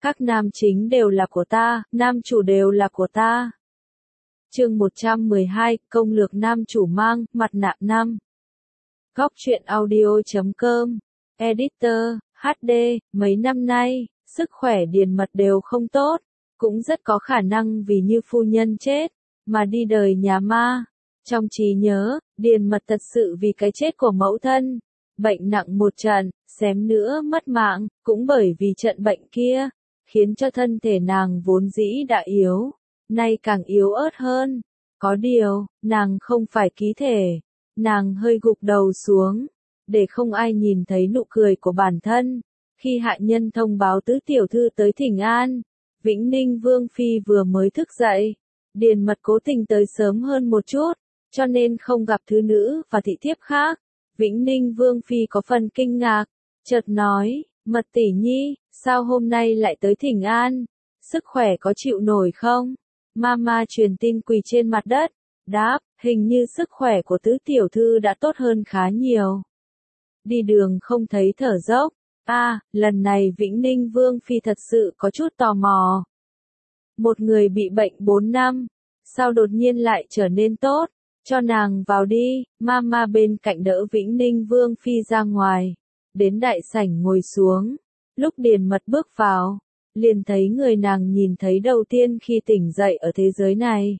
Các nam chính đều là của ta, nam chủ đều là của ta. Chương 112, công lược nam chủ mang, mặt nạ 5. Góc truyện audio.com. Editor, HD, mấy năm nay, sức khỏe Điền Mật đều không tốt, cũng rất có khả năng vì như phu nhân chết, mà đi đời nhà ma. Trong trí nhớ, Điền Mật thật sự vì cái chết của mẫu thân, bệnh nặng một trận, xém nữa mất mạng, cũng bởi vì trận bệnh kia, khiến cho thân thể nàng vốn dĩ đã yếu, nay càng yếu ớt hơn. Có điều, nàng không phải ký thể, nàng hơi gục đầu xuống, để không ai nhìn thấy nụ cười của bản thân. Khi hạ nhân thông báo tứ tiểu thư tới thỉnh an, Vĩnh Ninh Vương Phi vừa mới thức dậy, Điền Mật cố tình tới sớm hơn một chút, cho nên không gặp thứ nữ và thị thiếp khác. Vĩnh Ninh Vương Phi có phần kinh ngạc, chợt nói, Mật tỷ nhi, sao hôm nay lại tới thỉnh an, sức khỏe có chịu nổi không? Mama truyền tin quỳ trên mặt đất, đáp, hình như sức khỏe của tứ tiểu thư đã tốt hơn khá nhiều. Đi đường không thấy thở dốc, lần này Vĩnh Ninh Vương Phi thật sự có chút tò mò. Một người bị bệnh 4 năm, sao đột nhiên lại trở nên tốt, cho nàng vào đi. Mama bên cạnh đỡ Vĩnh Ninh Vương Phi ra ngoài, đến đại sảnh ngồi xuống. Lúc Điền Mật bước vào, liền thấy người nàng nhìn thấy đầu tiên khi tỉnh dậy ở thế giới này.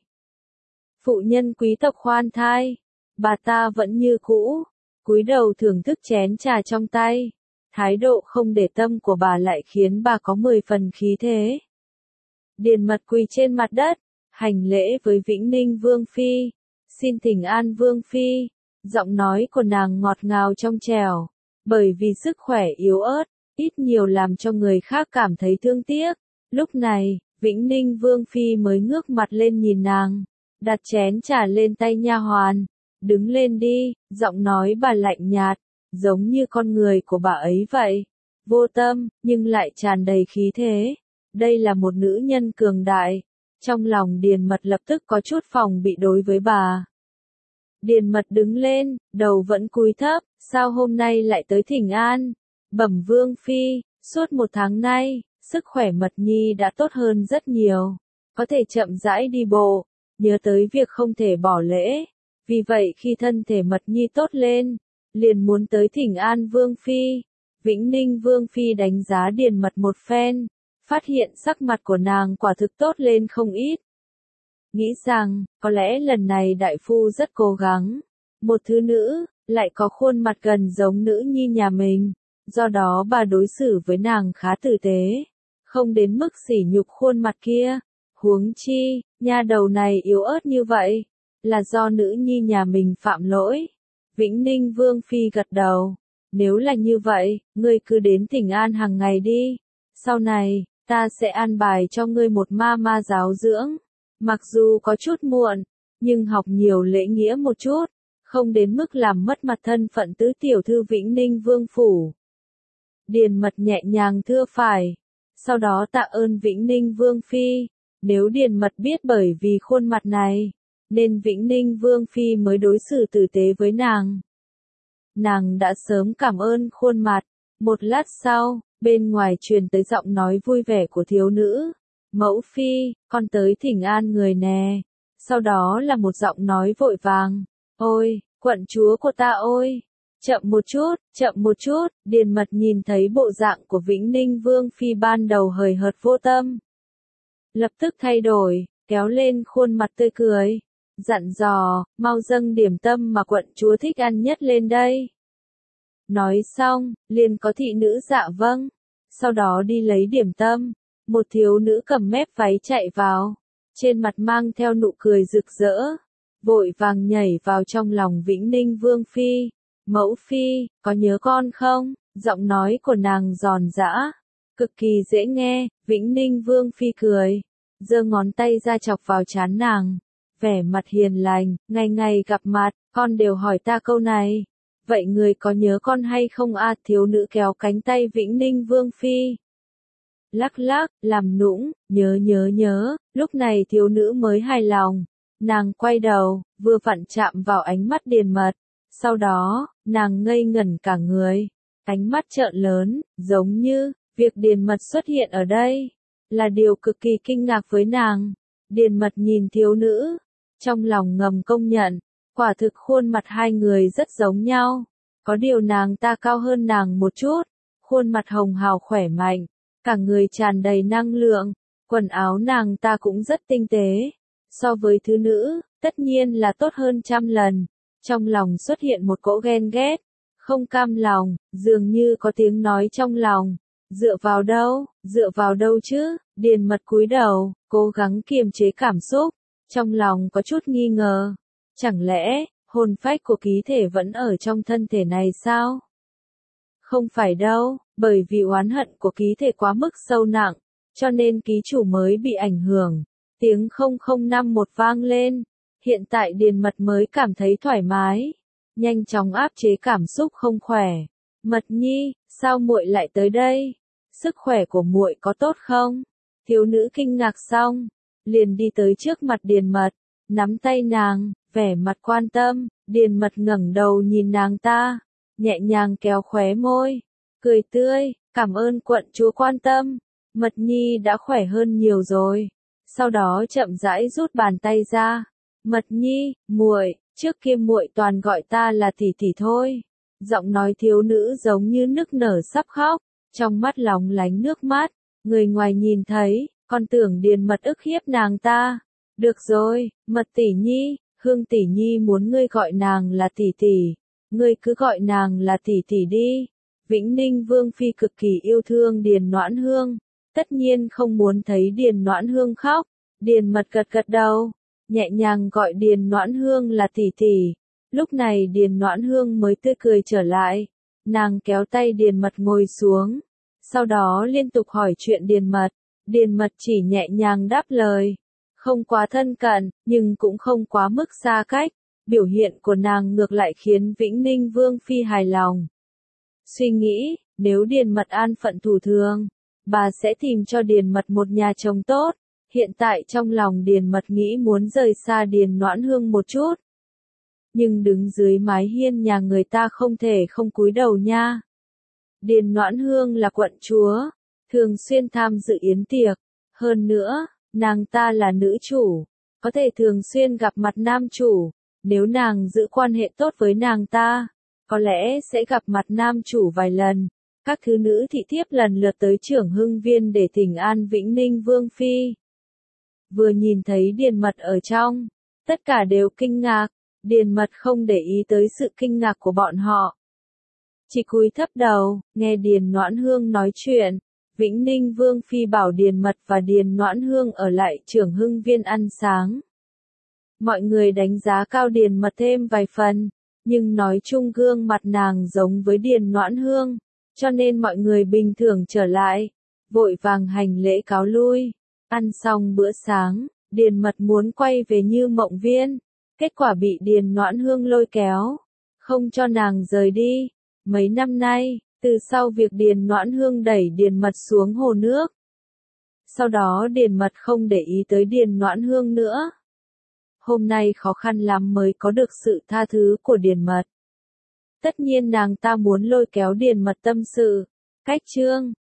Phụ nhân quý tộc khoan thai, bà ta vẫn như cũ, cúi đầu thưởng thức chén trà trong tay, thái độ không để tâm của bà lại khiến bà có 10 phần khí thế. Điền Mật quỳ trên mặt đất, hành lễ với Vĩnh Ninh Vương Phi, xin thỉnh an Vương Phi, giọng nói của nàng ngọt ngào trong trẻo, bởi vì sức khỏe yếu ớt, ít nhiều làm cho người khác cảm thấy thương tiếc. Lúc này, Vĩnh Ninh Vương Phi mới ngước mặt lên nhìn nàng, đặt chén trà lên tay nha hoàn, đứng lên đi, giọng nói bà lạnh nhạt, giống như con người của bà ấy vậy, vô tâm, nhưng lại tràn đầy khí thế. Đây là một nữ nhân cường đại, trong lòng Điền Mật lập tức có chút phòng bị đối với bà. Điền Mật đứng lên, đầu vẫn cúi thấp, sao hôm nay lại tới thỉnh an? Bẩm Vương Phi, suốt 1 tháng nay, sức khỏe Mật Nhi đã tốt hơn rất nhiều, có thể chậm rãi đi bộ, nhớ tới việc không thể bỏ lễ, vì vậy khi thân thể Mật Nhi tốt lên, liền muốn tới thỉnh an Vương Phi. Vĩnh Ninh Vương Phi đánh giá Điền Mật một phen, phát hiện sắc mặt của nàng quả thực tốt lên không ít. Nghĩ rằng, có lẽ lần này đại phu rất cố gắng, một thứ nữ, lại có khuôn mặt gần giống nữ nhi nhà mình, do đó bà đối xử với nàng khá tử tế, không đến mức sỉ nhục khuôn mặt kia. Huống chi, nha đầu này yếu ớt như vậy, là do nữ nhi nhà mình phạm lỗi. Vĩnh Ninh Vương Phi gật đầu, nếu là như vậy, ngươi cứ đến thỉnh an hàng ngày đi, sau này, ta sẽ an bài cho ngươi một ma giáo dưỡng, mặc dù có chút muộn, nhưng học nhiều lễ nghĩa một chút, không đến mức làm mất mặt thân phận tứ tiểu thư Vĩnh Ninh Vương Phủ. Điền Mật nhẹ nhàng thưa phải, sau đó tạ ơn Vĩnh Ninh Vương Phi. Nếu Điền Mật biết bởi vì khuôn mặt này, nên Vĩnh Ninh Vương Phi mới đối xử tử tế với nàng. Nàng đã sớm cảm ơn khuôn mặt. Một lát sau, bên ngoài truyền tới giọng nói vui vẻ của thiếu nữ. Mẫu Phi, con tới thỉnh an người nè. Sau đó là một giọng nói vội vàng. Ôi, quận chúa của ta ôi! Chậm một chút, Điền Mật nhìn thấy bộ dạng của Vĩnh Ninh Vương Phi ban đầu hời hợt vô tâm. Lập tức thay đổi, kéo lên khuôn mặt tươi cười, dặn dò, mau dâng điểm tâm mà quận chúa thích ăn nhất lên đây. Nói xong, liền có thị nữ dạ vâng, sau đó đi lấy điểm tâm, một thiếu nữ cầm mép váy chạy vào, trên mặt mang theo nụ cười rực rỡ, vội vàng nhảy vào trong lòng Vĩnh Ninh Vương Phi. Mẫu Phi, có nhớ con không? Giọng nói của nàng giòn giã, cực kỳ dễ nghe. Vĩnh Ninh Vương Phi cười, giơ ngón tay ra chọc vào trán nàng, vẻ mặt hiền lành, ngày ngày gặp mặt, con đều hỏi ta câu này, vậy người có nhớ con hay không à? Thiếu nữ kéo cánh tay Vĩnh Ninh Vương Phi, lắc lắc, làm nũng, nhớ, lúc này thiếu nữ mới hài lòng, nàng quay đầu, vừa vặn chạm vào ánh mắt Điền Mật, sau đó, nàng ngây ngẩn cả người, ánh mắt trợn lớn, giống như Việc Điền Mật xuất hiện ở đây, là điều cực kỳ kinh ngạc với nàng. Điền Mật nhìn thiếu nữ, trong lòng ngầm công nhận, quả thực khuôn mặt hai người rất giống nhau. Có điều nàng ta cao hơn nàng một chút, khuôn mặt hồng hào khỏe mạnh, cả người tràn đầy năng lượng, quần áo nàng ta cũng rất tinh tế. So với thứ nữ, tất nhiên là tốt hơn trăm lần. Trong lòng xuất hiện một cỗ ghen ghét, không cam lòng, dường như có tiếng nói trong lòng. Dựa vào đâu chứ? Điền Mật cúi đầu, cố gắng kiềm chế cảm xúc, trong lòng có chút nghi ngờ. Chẳng lẽ, hồn phách của ký thể vẫn ở trong thân thể này sao? Không phải đâu, bởi vì oán hận của ký thể quá mức sâu nặng, cho nên ký chủ mới bị ảnh hưởng. Tiếng 0051 vang lên, hiện tại Điền Mật mới cảm thấy thoải mái, nhanh chóng áp chế cảm xúc không khỏe. Mật nhi, sao muội lại tới đây? Sức khỏe của muội có tốt không? Thiếu nữ kinh ngạc xong, liền đi tới trước mặt Điền Mật, nắm tay nàng, vẻ mặt quan tâm. Điền Mật ngẩng đầu nhìn nàng ta, nhẹ nhàng kéo khóe môi, cười tươi, cảm ơn quận chúa quan tâm, Mật nhi đã khỏe hơn nhiều rồi. Sau đó chậm rãi rút bàn tay ra. Mật nhi, muội, trước kia muội toàn gọi ta là tỷ tỷ thôi. Giọng nói thiếu nữ giống như nức nở sắp khóc, trong mắt lóng lánh nước mắt. Người ngoài nhìn thấy, còn tưởng Điền Mật ức hiếp nàng ta. Được rồi, Mật tỷ nhi, Hương tỷ nhi muốn ngươi gọi nàng là tỷ tỷ, ngươi cứ gọi nàng là tỷ tỷ đi. Vĩnh Ninh Vương phi cực kỳ yêu thương Điền Noãn Hương, tất nhiên không muốn thấy Điền Noãn Hương khóc. Điền Mật gật gật đầu, nhẹ nhàng gọi Điền Noãn Hương là tỷ tỷ. Lúc này Điền Noãn Hương mới tươi cười trở lại, nàng kéo tay Điền Mật ngồi xuống, sau đó liên tục hỏi chuyện Điền Mật. Điền Mật chỉ nhẹ nhàng đáp lời, không quá thân cận, nhưng cũng không quá mức xa cách. Biểu hiện của nàng ngược lại khiến Vĩnh Ninh Vương phi hài lòng. Suy nghĩ, nếu Điền Mật an phận thủ thường, bà sẽ tìm cho Điền Mật một nhà chồng tốt. Hiện tại trong lòng Điền Mật nghĩ muốn rời xa Điền Noãn Hương một chút. Nhưng đứng dưới mái hiên nhà người ta không thể không cúi đầu nha. Điền Noãn Hương là quận chúa, thường xuyên tham dự yến tiệc. Hơn nữa, nàng ta là nữ chủ, có thể thường xuyên gặp mặt nam chủ. Nếu nàng giữ quan hệ tốt với nàng ta, có lẽ sẽ gặp mặt nam chủ vài lần. Các thứ nữ thị thiếp lần lượt tới Trưởng Hưng Viên để thỉnh an Vĩnh Ninh Vương phi. Vừa nhìn thấy Điền Mật ở trong, tất cả đều kinh ngạc. Điền Mật không để ý tới sự kinh ngạc của bọn họ, chỉ cúi thấp đầu, nghe Điền Noãn Hương nói chuyện. Vĩnh Ninh Vương phi bảo Điền Mật và Điền Noãn Hương ở lại Trưởng Hưng Viên ăn sáng. Mọi người đánh giá cao Điền Mật thêm vài phần, nhưng nói chung gương mặt nàng giống với Điền Noãn Hương, cho nên mọi người bình thường trở lại, vội vàng hành lễ cáo lui. Ăn xong bữa sáng, Điền Mật muốn quay về Như Mộng Viên, kết quả bị Điền Noãn Hương lôi kéo, không cho nàng rời đi. Mấy năm nay, từ sau việc Điền Noãn Hương đẩy Điền Mật xuống hồ nước, sau đó Điền Mật không để ý tới Điền Noãn Hương nữa. Hôm nay khó khăn lắm mới có được sự tha thứ của Điền Mật. Tất nhiên nàng ta muốn lôi kéo Điền Mật tâm sự. Cách chương